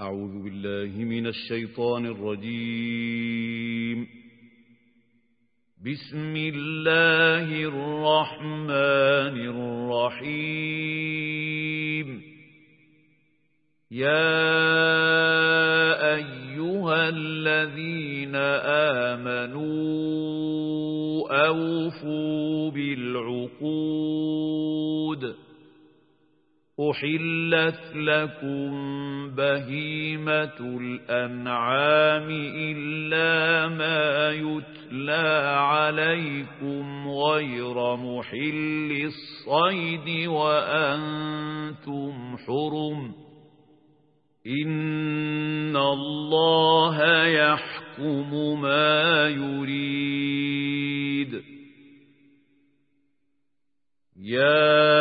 أعوذ بالله من الشيطان الرجيم. بسم الله الرحمن الرحيم. يا أيها الذين آمنوا أوفوا بالعقود. أحلت لكم بهيمة الأنعام إلا ما يتلى عليكم غير محل الصيد وأنتم حرم. إن الله يحكم ما يريد. يا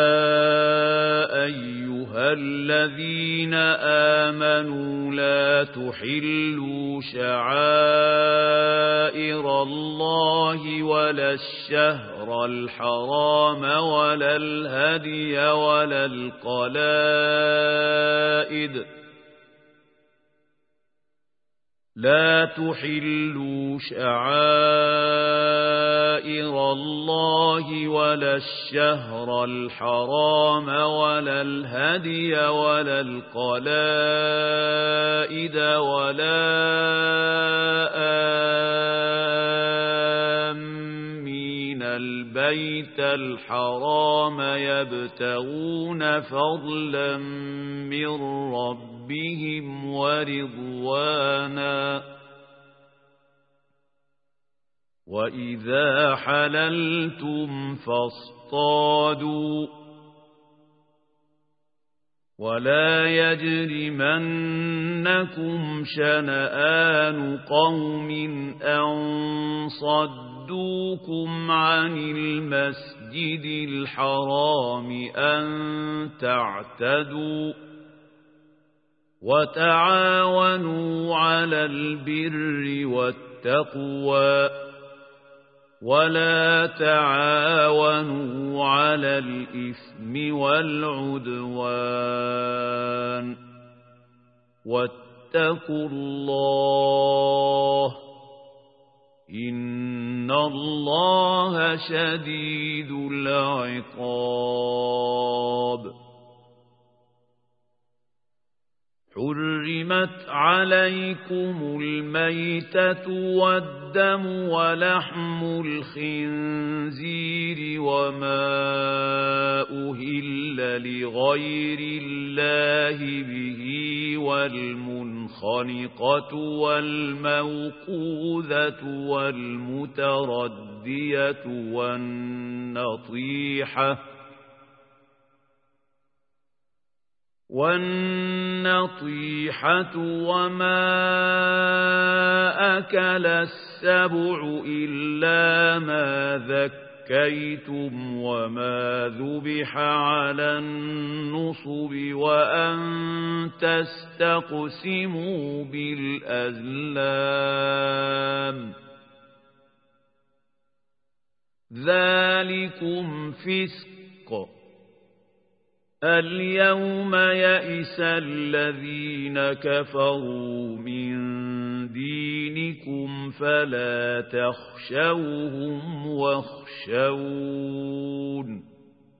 أيها الذين آمنوا لا تحلوا شعائر الله ولا الشهر الحرام ولا الهدي ولا القلائد. لا تحلوا شعائر الله ولا الشهر الحرام ولا الهدي ولا القلائد ولا آمين البيت الحرام يبتغون فضلا من ربهم ورضوانا. وإذا حللتم فاصطادوا. ولا يجرمنكم شنآن قوم أن صدوكم عن المسجد الحرام أن تعتدوا. وتعاونوا على البر والتقوى ولا تعاونوا على الإثم والعدوان. واتقوا الله إن الله شديد العقاب. حرمت عليكم الميتة والدم ولحم الخنزير وما أهل لغير الله به والمنخنقة والموقوذة والمتردية والنطيحة وما أكل السبع إلا ما ذكيتم وما ذبح على النصب وأن تستقسموا بالأزلام. ذلكم فسق. اليوم يئس الذين كفروا من دينكم فلا تخشوهم واخشون.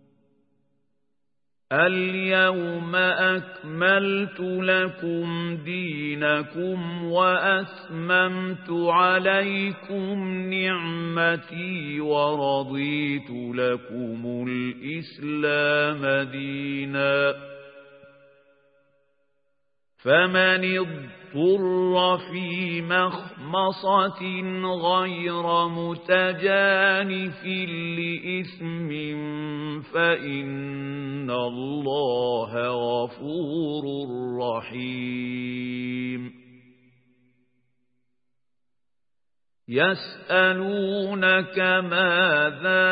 اليوم أكملت لكم دينكم وأتممت عليكم نعمتي ورضيت لكم الإسلام دينا. فمن اضطر في مخمصة غير متجانف لإثم فإن الله غفور رحيم. يسألونك ماذا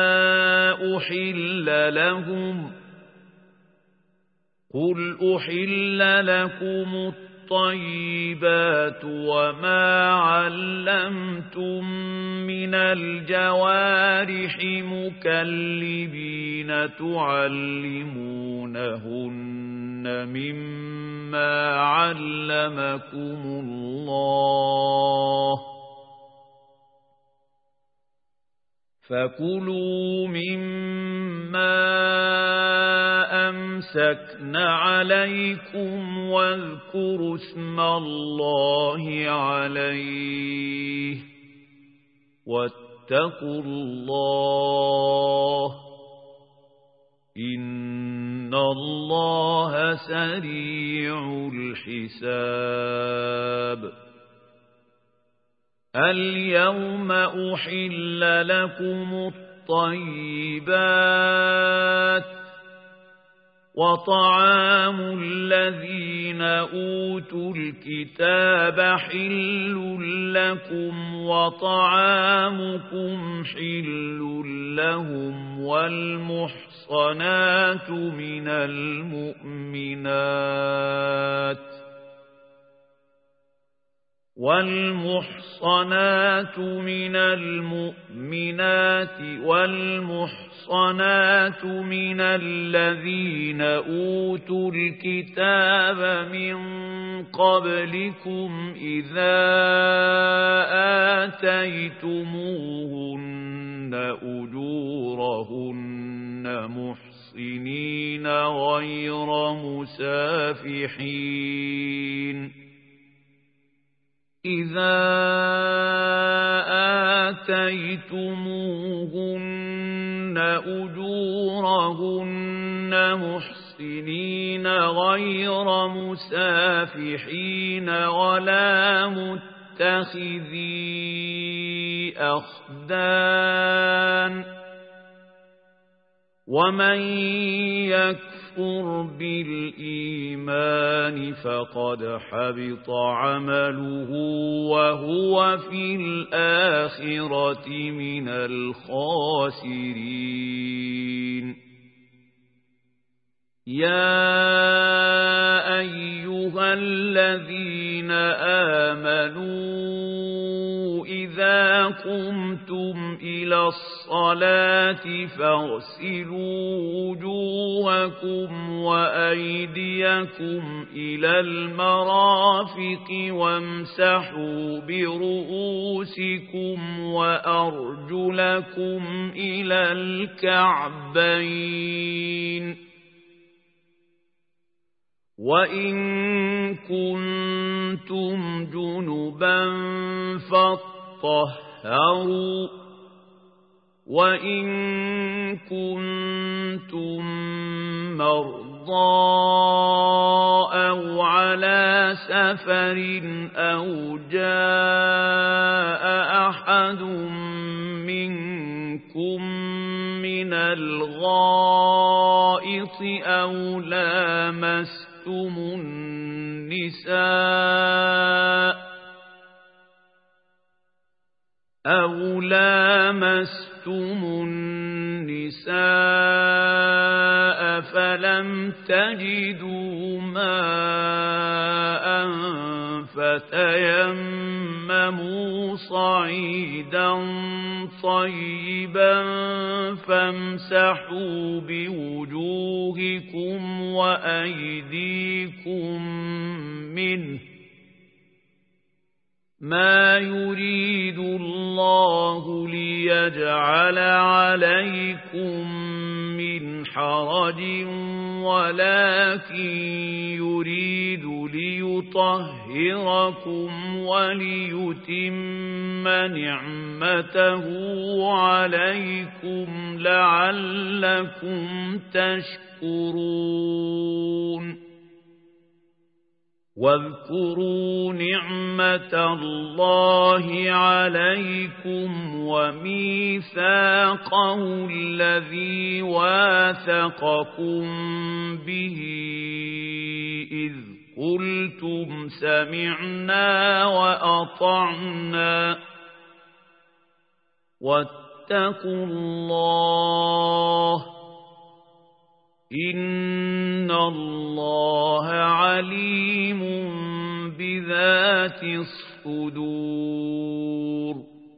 أحل لهم قل أحل لكم الطيبات وما علمتم من الجوارح مكلبين تعلمونهن مما علمكم الله فكلوا مما أمسكن عليكم واذكروا اسم الله عليه واتقوا الله إن الله سريع الحساب اليوم أحل لكم الطيبات وطعام الذين أوتوا الكتاب حل لكم وطعامكم حل لهم والمحصنات من المؤمنات والمحصنات من الذين أوتوا الكتاب من قبلكم إذا آتيتموهن أجورهن محصنين غير مسافحين إذا آتيتموهن أجورهن محسنين غير مسافحين ولا متخذي أخدان ومن يكفر بالإيمان فقد حبط عمله وهو في الآخرة من الخاسرين يا أيها الذين آمنوا إذا قمتم إلى الصلاة فاغسلوا وجوهكم وأيديكم إلى المرافق وامسحوا برؤوسكم وأرجلكم إلى الكعبين وإن كنتم جنبا فاطهروا وإن كنتم مرضى أو على سفر أو جاء أحد منكم من الغائط أو لامستم النساء فلم تجدوا ماء فتيمموا صعيدا طيبا فامسحوا بوجوهكم وأيديكم منه ما يريد الله ليجعل عليكم من حرج ولكن يريد ليطهركم وليتم نعمته عليكم لعلكم تشكرون واذكروا نعمة الله عليكم وميثاقه الذي واثقكم به إذ قلتم سمعنا وأطعنا واتقوا الله إن الله عليم ذات الصدور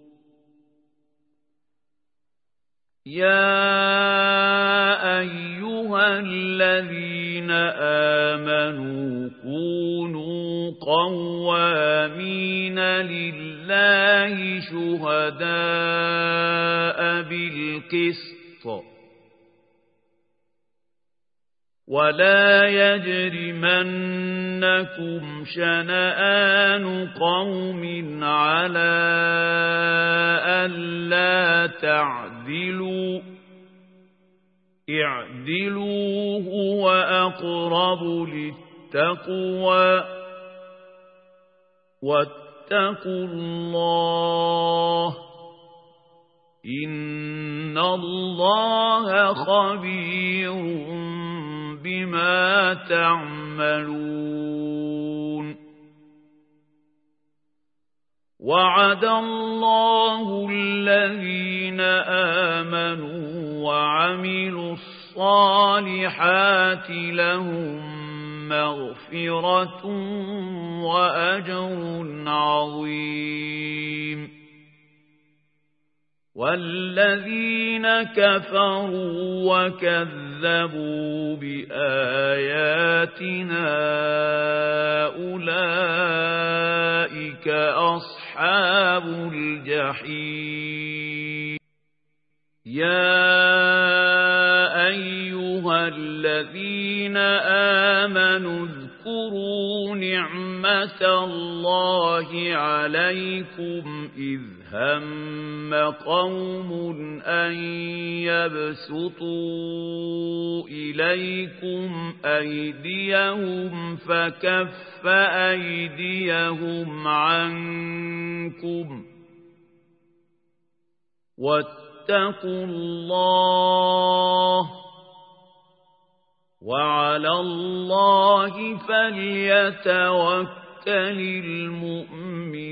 يا أيها الذين آمنوا كونوا قوامين لله شهداء بالقسط ولا يجرمنكم شنآن قوم على ألا تعدلوا اعدلوا هو أقرب للتقوى واتقوا الله إن الله خبير بما تعملون وعد الله الذين آمنوا وعملوا الصالحات لهم مغفرة وأجر عظيم والذين كفروا وكذبوا بآياتنا أولئك أصحاب الجحيم يا أيها الذين آمنوا اذكروا نعمة الله عليكم إذ هم قوم أن يبسطوا إليكم أيديهم فكف أيديهم عنكم واتقوا الله وعلى الله فليتوكل المؤمنون